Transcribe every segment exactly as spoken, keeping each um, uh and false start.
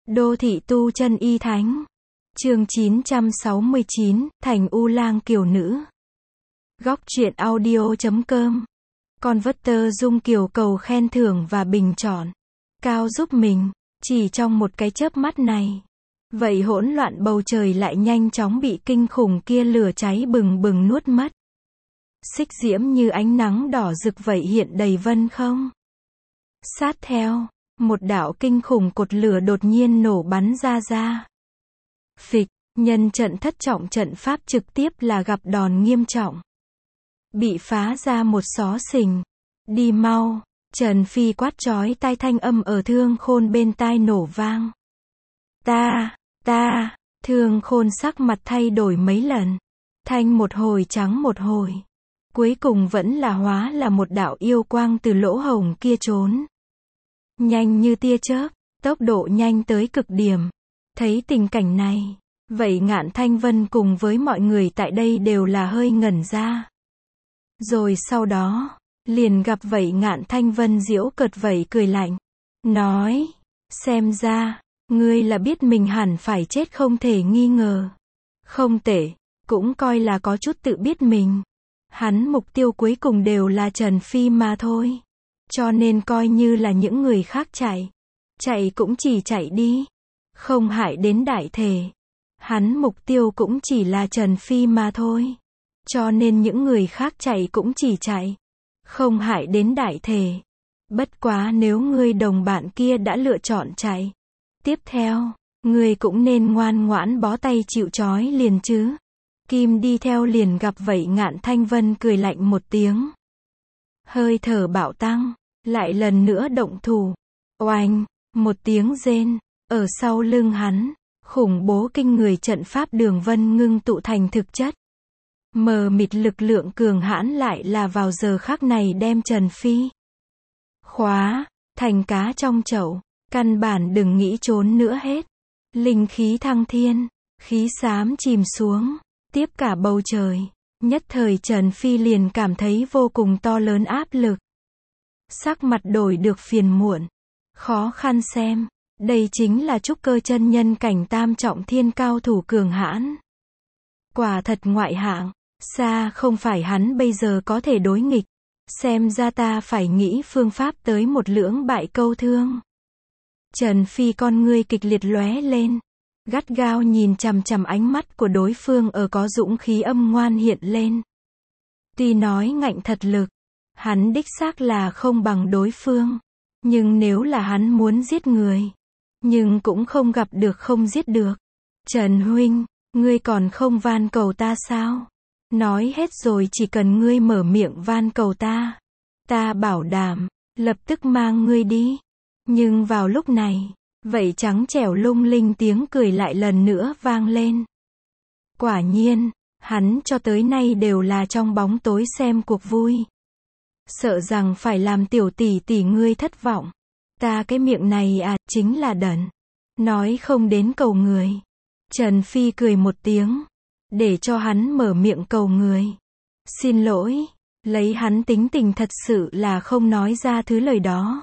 Đô thị tu chân y thánh. Chương chín trăm sáu mươi chín, Thành U Lang Kiều Nữ. Góc truyện audio chấm com. Converter Dung Kiều cầu khen thưởng và bình chọn. Cao giúp mình, chỉ trong một cái chớp mắt này. Vậy hỗn loạn bầu trời lại nhanh chóng bị kinh khủng kia lửa cháy bừng bừng nuốt mất. Xích diễm như ánh nắng đỏ rực vậy hiện đầy vân không. Sát theo, một đạo kinh khủng cột lửa đột nhiên nổ bắn ra ra. Phịch, nhân trận thất trọng trận pháp trực tiếp là gặp đòn nghiêm trọng. Bị phá ra một xó xình. Đi mau, Trần Phi quát chói tai thanh âm ở Thương Khôn bên tai nổ vang. Ta, ta, Thương Khôn sắc mặt thay đổi mấy lần. Thanh một hồi trắng một hồi. Cuối cùng vẫn là hóa là một đạo yêu quang từ lỗ hổng kia trốn. Nhanh như tia chớp, tốc độ nhanh tới cực điểm. Thấy tình cảnh này, vậy Ngạn Thanh Vân cùng với mọi người tại đây đều là hơi ngẩn ra. Rồi sau đó, liền gặp vậy Ngạn Thanh Vân giễu cợt vậy cười lạnh. Nói, xem ra, ngươi là biết mình hẳn phải chết không thể nghi ngờ. Không tệ, cũng coi là có chút tự biết mình. Hắn mục tiêu cuối cùng đều là Trần Phi mà thôi. Cho nên coi như là những người khác chạy. Chạy cũng chỉ chạy đi. Không hại đến đại thể. Hắn mục tiêu cũng chỉ là Trần Phi mà thôi. Cho nên những người khác chạy cũng chỉ chạy. Không hại đến đại thể. Bất quá nếu ngươi đồng bạn kia đã lựa chọn chạy. Tiếp theo, ngươi cũng nên ngoan ngoãn bó tay chịu trói liền chứ. Kim đi theo liền gặp vậy Ngạn Thanh Vân cười lạnh một tiếng. Hơi thở bạo tăng, lại lần nữa động thủ. Oanh, một tiếng rên, ở sau lưng hắn, khủng bố kinh người trận pháp đường vân ngưng tụ thành thực chất. Mờ mịt lực lượng cường hãn lại là vào giờ khắc này đem Trần Phi khóa, thành cá trong chậu, căn bản đừng nghĩ trốn nữa hết. Linh khí thăng thiên, khí xám chìm xuống, tiếp cả bầu trời, nhất thời Trần Phi liền cảm thấy vô cùng to lớn áp lực. Sắc mặt đổi được phiền muộn, khó khăn xem, đây chính là trúc cơ chân nhân cảnh tam trọng thiên cao thủ cường hãn. Quả thật ngoại hạng, xa không phải hắn bây giờ có thể đối nghịch, xem ra ta phải nghĩ phương pháp tới một lưỡng bại câu thương. Trần Phi con ngươi kịch liệt lóe lên, gắt gao nhìn chằm chằm ánh mắt của đối phương ở có dũng khí âm ngoan hiện lên. Tuy nói ngạnh thật lực, hắn đích xác là không bằng đối phương, nhưng nếu là hắn muốn giết người, nhưng cũng không gặp được không giết được. Trần huynh, ngươi còn không van cầu ta sao? Nói hết rồi chỉ cần ngươi mở miệng van cầu ta, ta bảo đảm, lập tức mang ngươi đi. Nhưng vào lúc này, vậy trắng trẻo lung linh tiếng cười lại lần nữa vang lên. Quả nhiên, hắn cho tới nay đều là trong bóng tối xem cuộc vui. Sợ rằng phải làm tiểu tỷ tỷ ngươi thất vọng. Ta cái miệng này à, chính là đần. Nói không đến cầu người. Trần Phi cười một tiếng. Để cho hắn mở miệng cầu người. Xin lỗi, lấy hắn tính tình thật sự là không nói ra thứ lời đó.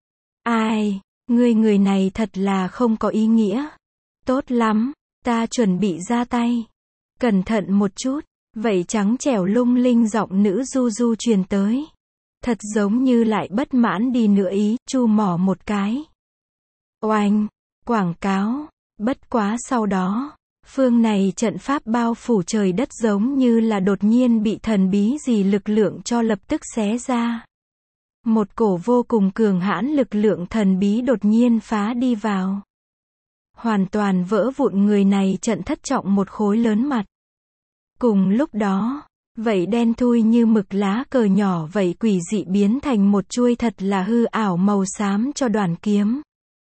Ai, ngươi người này thật là không có ý nghĩa. Tốt lắm, ta chuẩn bị ra tay. Cẩn thận một chút, vậy trắng trẻo lung linh giọng nữ du du truyền tới. Thật giống như lại bất mãn đi nữa ý, chu mỏ một cái. Oanh, quảng cáo, bất quá sau đó, phương này trận pháp bao phủ trời đất giống như là đột nhiên bị thần bí gì lực lượng cho lập tức xé ra. Một cổ vô cùng cường hãn lực lượng thần bí đột nhiên phá đi vào. Hoàn toàn vỡ vụn người này trận thất trọng một khối lớn mặt. Cùng lúc đó, vậy đen thui như mực lá cờ nhỏ vậy quỷ dị biến thành một chuôi thật là hư ảo màu xám cho đoàn kiếm.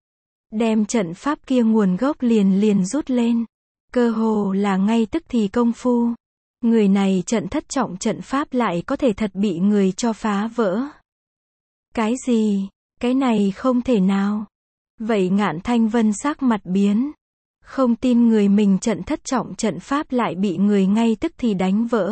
Đem trận pháp kia nguồn gốc liền liền rút lên. Cơ hồ là ngay tức thì công phu. Người này trận thất trọng trận pháp lại có thể thật bị người cho phá vỡ. Cái gì? Cái này không thể nào. Vậy Ngạn Thanh Vân sắc mặt biến. Không tin người mình trận thất trọng trận pháp lại bị người ngay tức thì đánh vỡ.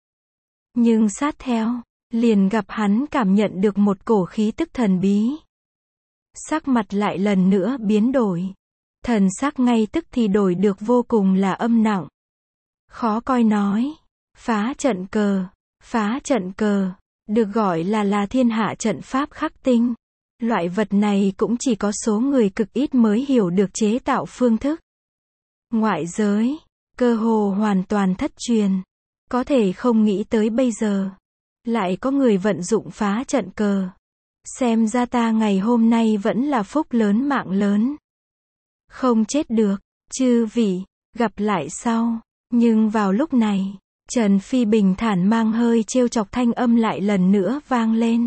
Nhưng sát theo, liền gặp hắn cảm nhận được một cổ khí tức thần bí. Sắc mặt lại lần nữa biến đổi. Thần sắc ngay tức thì đổi được vô cùng là âm nặng. Khó coi nói. Phá trận cờ. Phá trận cờ. Được gọi là là thiên hạ trận pháp khắc tinh. Loại vật này cũng chỉ có số người cực ít mới hiểu được chế tạo phương thức. Ngoại giới, cơ hồ hoàn toàn thất truyền. Có thể không nghĩ tới bây giờ. Lại có người vận dụng phá trận cờ. Xem ra ta ngày hôm nay vẫn là phúc lớn mạng lớn. Không chết được, chư vị, gặp lại sau. Nhưng vào lúc này, Trần Phi bình thản mang hơi trêu chọc thanh âm lại lần nữa vang lên.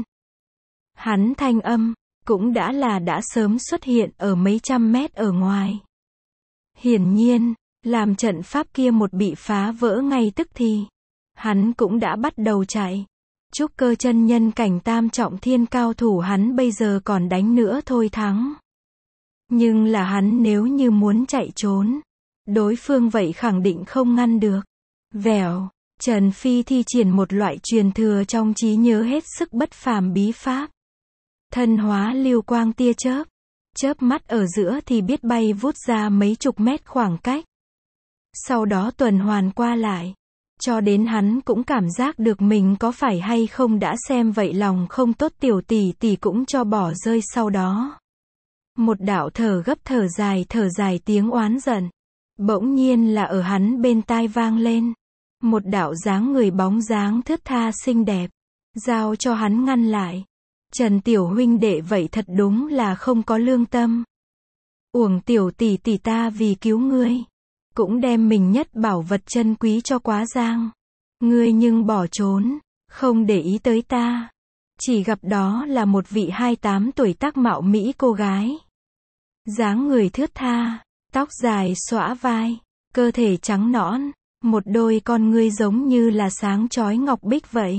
Hắn thanh âm, cũng đã là đã sớm xuất hiện ở mấy trăm mét ở ngoài. Hiển nhiên, làm trận pháp kia một bị phá vỡ ngay tức thì. Hắn cũng đã bắt đầu chạy. Trúc cơ chân nhân cảnh tam trọng thiên cao thủ hắn bây giờ còn đánh nữa thôi thắng. Nhưng là hắn nếu như muốn chạy trốn, đối phương vậy khẳng định không ngăn được. Vèo, Trần Phi thi triển một loại truyền thừa trong trí nhớ hết sức bất phàm bí pháp. Thân hóa lưu quang tia chớp, chớp mắt ở giữa thì biết bay vút ra mấy chục mét khoảng cách. Sau đó tuần hoàn qua lại, cho đến hắn cũng cảm giác được mình có phải hay không đã xem vậy lòng không tốt tiểu tỷ tỷ cũng cho bỏ rơi sau đó. Một đạo thở gấp thở dài thở dài tiếng oán giận. Bỗng nhiên là ở hắn bên tai vang lên. Một đạo dáng người bóng dáng thướt tha xinh đẹp. Giao cho hắn ngăn lại. Trần tiểu huynh đệ vậy thật đúng là không có lương tâm. Uổng tiểu tỷ tỷ ta vì cứu ngươi. Cũng đem mình nhất bảo vật chân quý cho quá giang. Ngươi nhưng bỏ trốn. Không để ý tới ta. Chỉ gặp đó là một vị hai mươi tám tuổi tác mạo mỹ cô gái. Dáng người thướt tha, tóc dài xõa vai, cơ thể trắng nõn, một đôi con ngươi giống như là sáng chói ngọc bích vậy.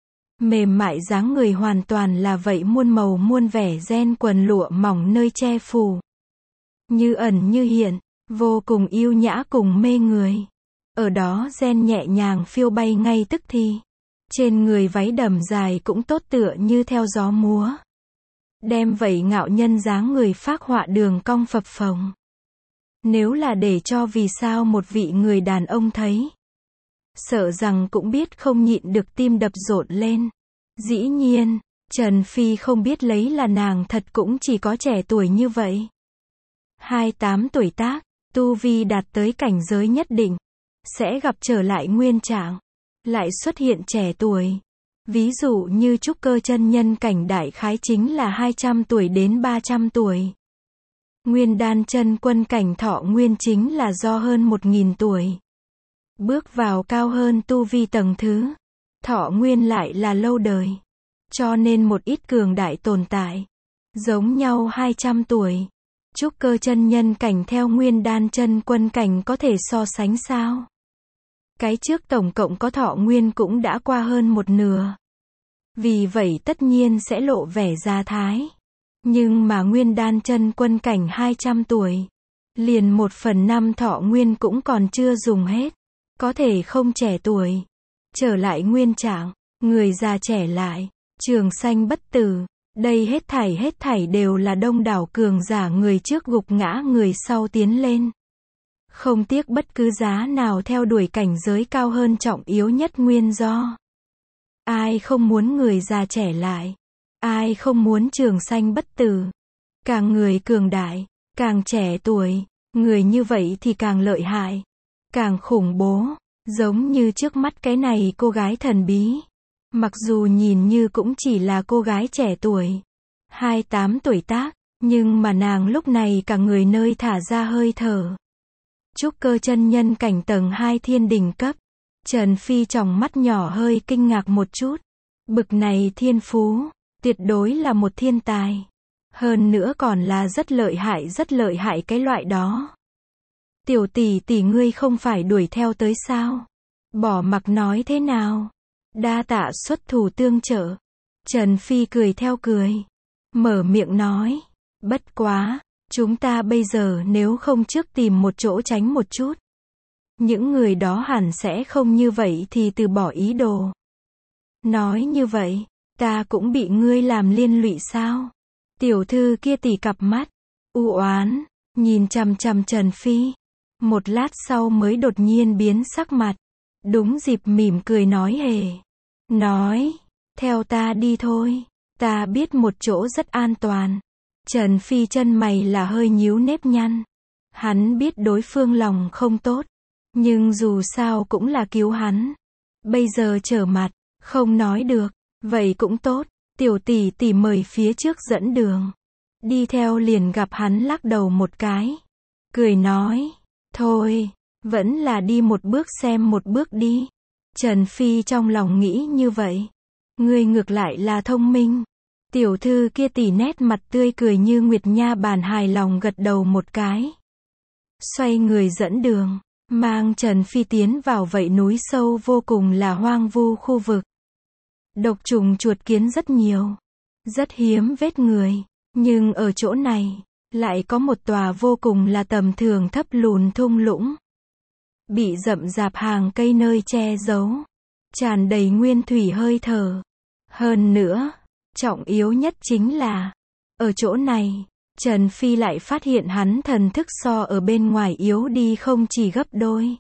Mềm mại dáng người hoàn toàn là vậy muôn màu muôn vẻ ren quần lụa mỏng nơi che phủ. Như ẩn như hiện, vô cùng yêu nhã cùng mê người. Ở đó ren nhẹ nhàng phiêu bay ngay tức thì. Trên người váy đầm dài cũng tốt tựa như theo gió múa. Đem vậy ngạo nhân dáng người phác họa đường cong phập phồng. Nếu là để cho vì sao một vị người đàn ông thấy, sợ rằng cũng biết không nhịn được tim đập rộn lên. Dĩ nhiên, Trần Phi không biết lấy là nàng thật cũng chỉ có trẻ tuổi như vậy. hai mươi tám tuổi tác, tu vi đạt tới cảnh giới nhất định, sẽ gặp trở lại nguyên trạng, lại xuất hiện trẻ tuổi. Ví dụ như trúc cơ chân nhân cảnh đại khái chính là hai trăm tuổi đến ba trăm tuổi. Nguyên đan chân quân cảnh thọ nguyên chính là do hơn một nghìn tuổi. Bước vào cao hơn tu vi tầng thứ, thọ nguyên lại là lâu đời. Cho nên một ít cường đại tồn tại, giống nhau hai trăm tuổi. Trúc cơ chân nhân cảnh theo nguyên đan chân quân cảnh có thể so sánh sao? Cái trước tổng cộng có thọ nguyên cũng đã qua hơn một nửa. Vì vậy tất nhiên sẽ lộ vẻ già thái. Nhưng mà nguyên đan chân quân cảnh hai trăm tuổi. Liền một phần năm thọ nguyên cũng còn chưa dùng hết. Có thể không trẻ tuổi. Trở lại nguyên trạng. Người già trẻ lại. Trường sanh bất tử. Đây hết thảy hết thảy đều là đông đảo cường giả người trước gục ngã người sau tiến lên. Không tiếc bất cứ giá nào theo đuổi cảnh giới cao hơn trọng yếu nhất nguyên do. Ai không muốn người già trẻ lại? Ai không muốn trường sanh bất tử? Càng người cường đại, càng trẻ tuổi, người như vậy thì càng lợi hại, càng khủng bố, giống như trước mắt cái này cô gái thần bí. Mặc dù nhìn như cũng chỉ là cô gái trẻ tuổi, hai mươi tám tuổi tác, nhưng mà nàng lúc này cả người nơi thả ra hơi thở. Trúc cơ chân nhân cảnh tầng hai thiên đỉnh cấp. Trần Phi tròng mắt nhỏ hơi kinh ngạc một chút. Bực này thiên phú, tuyệt đối là một thiên tài. Hơn nữa còn là rất lợi hại rất lợi hại cái loại đó. Tiểu tỷ tỷ ngươi không phải đuổi theo tới sao? Bỏ mặc nói thế nào? Đa tạ xuất thủ tương trợ. Trần Phi cười theo cười. Mở miệng nói. Bất quá, chúng ta bây giờ nếu không trước tìm một chỗ tránh một chút. Những người đó hẳn sẽ không như vậy thì từ bỏ ý đồ. Nói như vậy, ta cũng bị ngươi làm liên lụy sao? Tiểu thư kia tỉ cặp mắt, u oán, nhìn chằm chằm Trần Phi. Một lát sau mới đột nhiên biến sắc mặt. Đúng dịp mỉm cười nói hề. Nói, theo ta đi thôi. Ta biết một chỗ rất an toàn. Trần Phi chân mày là hơi nhíu nếp nhăn. Hắn biết đối phương lòng không tốt. Nhưng dù sao cũng là cứu hắn. Bây giờ trở mặt, không nói được. Vậy cũng tốt. Tiểu tỷ tỷ mời phía trước dẫn đường. Đi theo liền gặp hắn lắc đầu một cái. Cười nói. Thôi, vẫn là đi một bước xem một bước đi. Trần Phi trong lòng nghĩ như vậy. Ngươi ngược lại là thông minh. Tiểu thư kia tỉ nét mặt tươi cười như nguyệt nha bàn hài lòng gật đầu một cái. Xoay người dẫn đường, mang Trần Phi tiến vào vậy núi sâu vô cùng là hoang vu khu vực. Độc trùng chuột kiến rất nhiều. Rất hiếm vết người. Nhưng ở chỗ này, lại có một tòa vô cùng là tầm thường thấp lùn thung lũng. Bị rậm rạp hàng cây nơi che giấu. Tràn đầy nguyên thủy hơi thở. Hơn nữa, trọng yếu nhất chính là, ở chỗ này, Trần Phi lại phát hiện hắn thần thức so ở bên ngoài yếu đi không chỉ gấp đôi.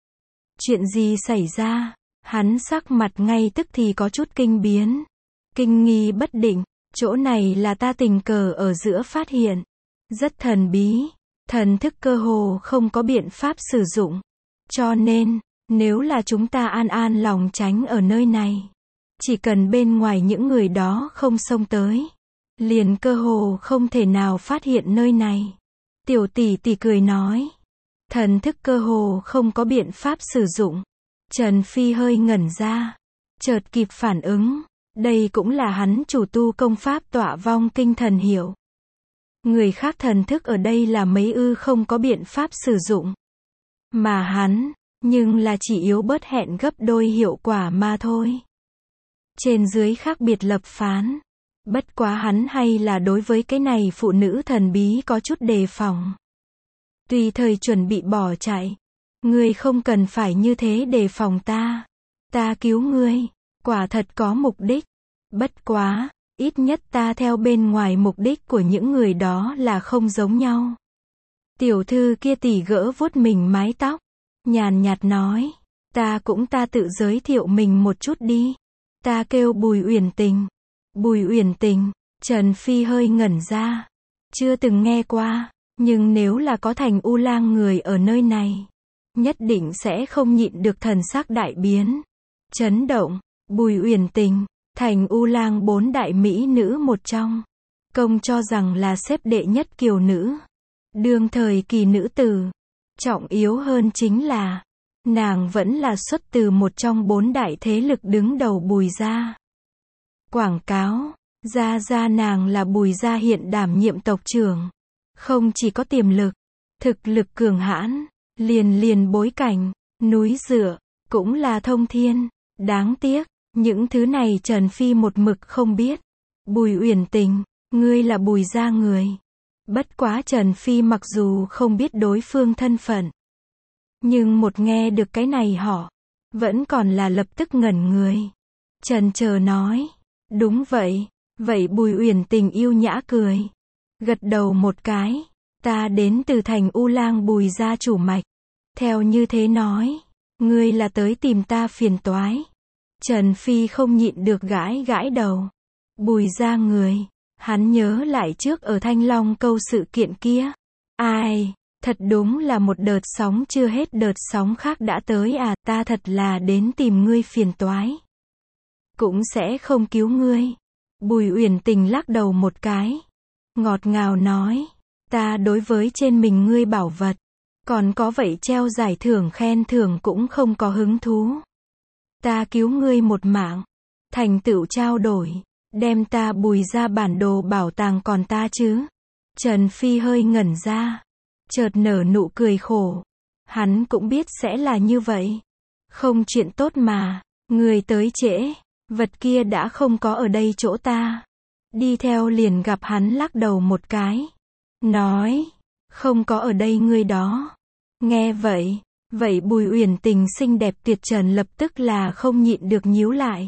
Chuyện gì xảy ra? Hắn sắc mặt ngay tức thì có chút kinh biến. Kinh nghi bất định, chỗ này là ta tình cờ ở giữa phát hiện. Rất thần bí, thần thức cơ hồ không có biện pháp sử dụng. Cho nên, nếu là chúng ta an an lòng tránh ở nơi này, chỉ cần bên ngoài những người đó không xông tới, liền cơ hồ không thể nào phát hiện nơi này. Tiểu tỷ tỷ cười nói. Thần thức cơ hồ không có biện pháp sử dụng. Trần Phi hơi ngẩn ra. Chợt kịp phản ứng. Đây cũng là hắn chủ tu công pháp tọa vong kinh thần hiểu. Người khác thần thức ở đây là mấy ư không có biện pháp sử dụng. Mà hắn, nhưng là chỉ yếu bớt hẹn gấp đôi hiệu quả mà thôi. Trên dưới khác biệt lập phán. Bất quá hắn hay là đối với cái này phụ nữ thần bí có chút đề phòng. Tùy thời chuẩn bị bỏ chạy. Ngươi không cần phải như thế đề phòng ta. Ta cứu ngươi, quả thật có mục đích. Bất quá, ít nhất ta theo bên ngoài mục đích của những người đó là không giống nhau. Tiểu thư kia tỉ gỡ vuốt mình mái tóc. Nhàn nhạt nói. Ta cũng ta tự giới thiệu mình một chút đi. Ta kêu Bùi Uyển Tình. Bùi Uyển Tình, Trần Phi hơi ngẩn ra. Chưa từng nghe qua, nhưng nếu là có Thành U Lang người ở nơi này, nhất định sẽ không nhịn được thần sắc đại biến. Chấn động, Bùi Uyển Tình, Thành U Lang bốn đại mỹ nữ một trong. Công cho rằng là xếp đệ nhất kiều nữ. Đương thời kỳ nữ tử. Trọng yếu hơn chính là, nàng vẫn là xuất từ một trong bốn đại thế lực đứng đầu Bùi gia. Quảng cáo, gia gia nàng là Bùi gia hiện đảm nhiệm tộc trưởng. Không chỉ có tiềm lực, thực lực cường hãn, liền liền bối cảnh, núi dựa, cũng là thông thiên. Đáng tiếc, những thứ này Trần Phi một mực không biết. Bùi Uyển Tình, ngươi là Bùi gia người. Bất quá Trần Phi mặc dù không biết đối phương thân phận, nhưng một nghe được cái này họ, vẫn còn là lập tức ngẩn người. Trần chờ nói. Đúng vậy. Vậy Bùi Uyển Tình yêu nhã cười. Gật đầu một cái. Ta đến từ Thành U Lang Bùi gia chủ mạch. Theo như thế nói. Ngươi là tới tìm ta phiền toái. Trần Phi không nhịn được gãi gãi đầu. Bùi gia người. Hắn nhớ lại trước ở Thanh Long Câu sự kiện kia. Ai, thật đúng là một đợt sóng chưa hết đợt sóng khác đã tới à, ta thật là đến tìm ngươi phiền toái. Cũng sẽ không cứu ngươi. Bùi Uyển Tình lắc đầu một cái. Ngọt ngào nói. Ta đối với trên mình ngươi bảo vật. Còn có vậy treo giải thưởng khen thưởng cũng không có hứng thú. Ta cứu ngươi một mạng. Thành tựu trao đổi. Đem ta Bùi ra bản đồ bảo tàng còn ta chứ. Trần Phi hơi ngẩn ra. Chợt nở nụ cười khổ. Hắn cũng biết sẽ là như vậy. Không chuyện tốt mà. Người tới trễ. Vật kia đã không có ở đây chỗ ta. Đi theo liền gặp hắn lắc đầu một cái. Nói. Không có ở đây ngươi đó. Nghe vậy. Vậy Bùi Uyển Tình xinh đẹp tuyệt trần lập tức là không nhịn được nhíu lại.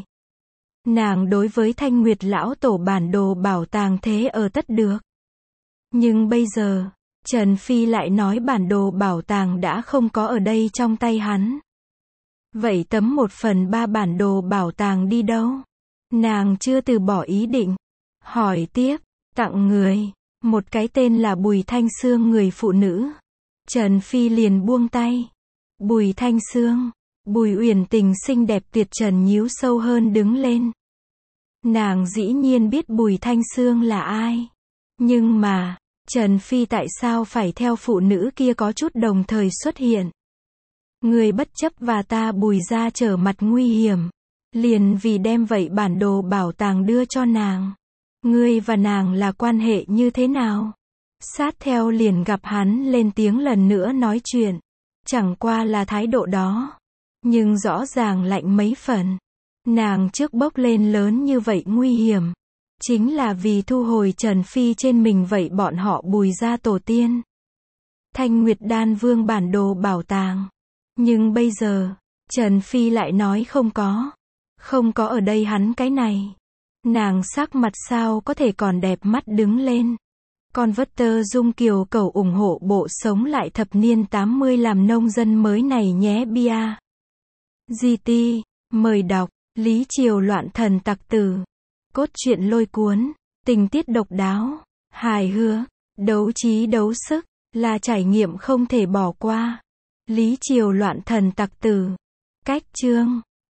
Nàng đối với Thanh Nguyệt lão tổ bản đồ bảo tàng thế ở tất được. Nhưng bây giờ, Trần Phi lại nói bản đồ bảo tàng đã không có ở đây trong tay hắn. Vậy tấm một phần ba bản đồ bảo tàng đi đâu? Nàng chưa từ bỏ ý định. Hỏi tiếp, tặng người. Một cái tên là Bùi Thanh Sương, người phụ nữ. Trần Phi liền buông tay. Bùi Thanh Sương. Bùi Uyển Tình xinh đẹp tuyệt trần nhíu sâu hơn đứng lên. Nàng dĩ nhiên biết Bùi Thanh Sương là ai. Nhưng mà, Trần Phi tại sao phải theo phụ nữ kia có chút đồng thời xuất hiện? Người bất chấp và ta Bùi ra trở mặt nguy hiểm. Liền vì đem vậy bản đồ bảo tàng đưa cho nàng. Ngươi và nàng là quan hệ như thế nào? Sát theo liền gặp hắn lên tiếng lần nữa nói chuyện. Chẳng qua là thái độ đó. Nhưng rõ ràng lạnh mấy phần. Nàng trước bốc lên lớn như vậy nguy hiểm. Chính là vì thu hồi Trần Phi trên mình vậy bọn họ Bùi ra tổ tiên. Thanh Nguyệt Đan Vương bản đồ bảo tàng. Nhưng bây giờ, Trần Phi lại nói không có. Không có ở đây hắn cái này. Nàng sắc mặt sao có thể còn đẹp mắt đứng lên. Con vất tơ Dung Kiều cầu ủng hộ bộ sống lại thập niên tám mươi làm nông dân mới này nhé bia. giê tê, mời đọc, Lý Triều loạn thần tặc tử. Cốt truyện lôi cuốn, tình tiết độc đáo, hài hước, đấu trí đấu sức, là trải nghiệm không thể bỏ qua. Lý Triều loạn thần tặc tử. Cách chương